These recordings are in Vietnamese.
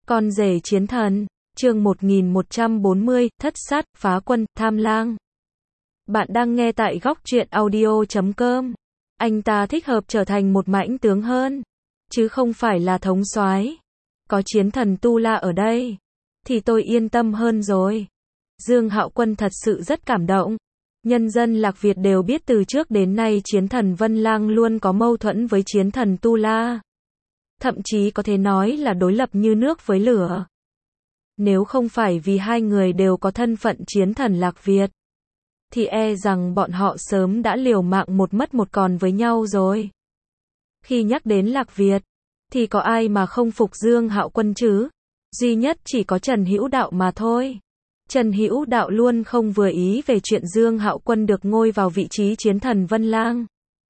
Con rể chiến thần, chương 1140, thất sát, phá quân, tham lang. Bạn đang nghe tại góc truyện audio.com. Anh ta thích hợp trở thành một mãnh tướng hơn, chứ không phải là thống soái. Có chiến thần Tu La ở đây, thì tôi yên tâm hơn rồi. Dương Hạo Quân thật sự rất cảm động. Nhân dân Lạc Việt đều biết từ trước đến nay chiến thần Vân Lang luôn có mâu thuẫn với chiến thần Tu La. Thậm chí có thể nói là đối lập như nước với lửa. Nếu không phải vì hai người đều có thân phận chiến thần Lạc Việt, thì e rằng bọn họ sớm đã liều mạng một mất một còn với nhau rồi. Khi nhắc đến Lạc Việt, thì có ai mà không phục Dương Hạo Quân chứ? Duy nhất chỉ có Trần Hữu Đạo mà thôi. Trần Hữu Đạo luôn không vừa ý về chuyện Dương Hạo Quân được ngôi vào vị trí chiến thần Vân Lang.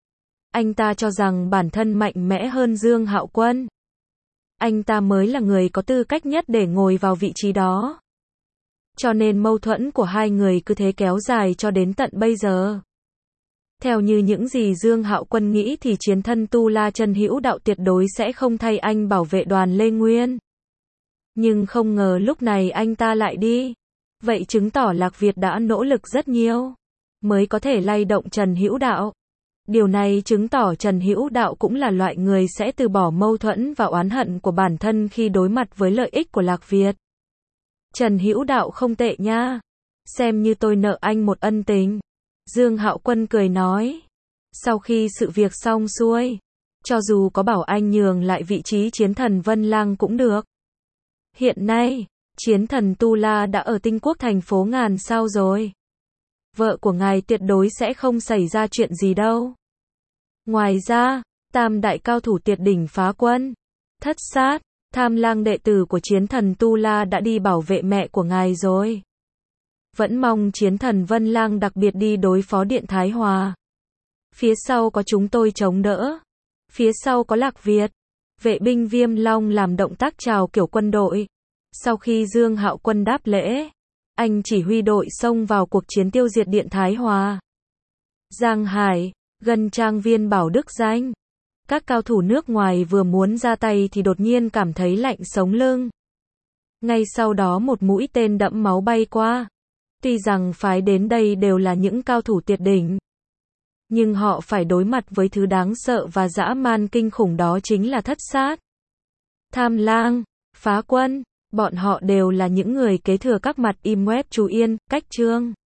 Anh ta cho rằng bản thân mạnh mẽ hơn Dương Hạo Quân. Anh ta mới là người có tư cách nhất để ngồi vào vị trí đó. Cho nên mâu thuẫn của hai người cứ thế kéo dài cho đến tận bây giờ. Theo như những gì Dương Hạo Quân nghĩ thì chiến thân Tu La Trần Hữu Đạo tuyệt đối sẽ không thay anh bảo vệ đoàn Lê Nguyên. Nhưng không ngờ lúc này anh ta lại đi. Vậy chứng tỏ Lạc Việt đã nỗ lực rất nhiều, mới có thể lay động Trần Hữu Đạo. Điều này chứng tỏ Trần Hữu Đạo cũng là loại người sẽ từ bỏ mâu thuẫn và oán hận của bản thân khi đối mặt với lợi ích của Lạc Việt. Trần Hữu Đạo không tệ nha. Xem như tôi nợ anh một ân tình. Dương Hạo Quân cười nói. Sau khi sự việc xong xuôi, cho dù có bảo anh nhường lại vị trí chiến thần Vân Lang cũng được. Hiện nay, chiến thần Tu La đã ở Tinh Quốc thành phố Ngàn Sao rồi. Vợ của ngài tuyệt đối sẽ không xảy ra chuyện gì đâu. Ngoài ra, tam đại cao thủ tuyệt đỉnh phá quân, thất sát, tham lang đệ tử của chiến thần Tu La đã đi bảo vệ mẹ của ngài rồi. Vẫn mong chiến thần Vân Lang đặc biệt đi đối phó Điện Thái Hòa. Phía sau có chúng tôi chống đỡ. Phía sau có Lạc Việt. Vệ binh Viêm Long làm động tác chào kiểu quân đội. Sau khi Dương Hạo Quân đáp lễ, anh chỉ huy đội xông vào cuộc chiến tiêu diệt Điện Thái Hòa. Giang Hải, gần trang viên Bảo Đức Danh. Các cao thủ nước ngoài vừa muốn ra tay thì đột nhiên cảm thấy lạnh sống lưng. Ngay sau đó một mũi tên đẫm máu bay qua. Tuy rằng phái đến đây đều là những cao thủ tuyệt đỉnh, nhưng họ phải đối mặt với thứ đáng sợ và dã man kinh khủng đó chính là thất sát, tham lang, phá quân. Bọn họ đều là những người kế thừa các mặt Im Web Chú Yên, Cách Trương.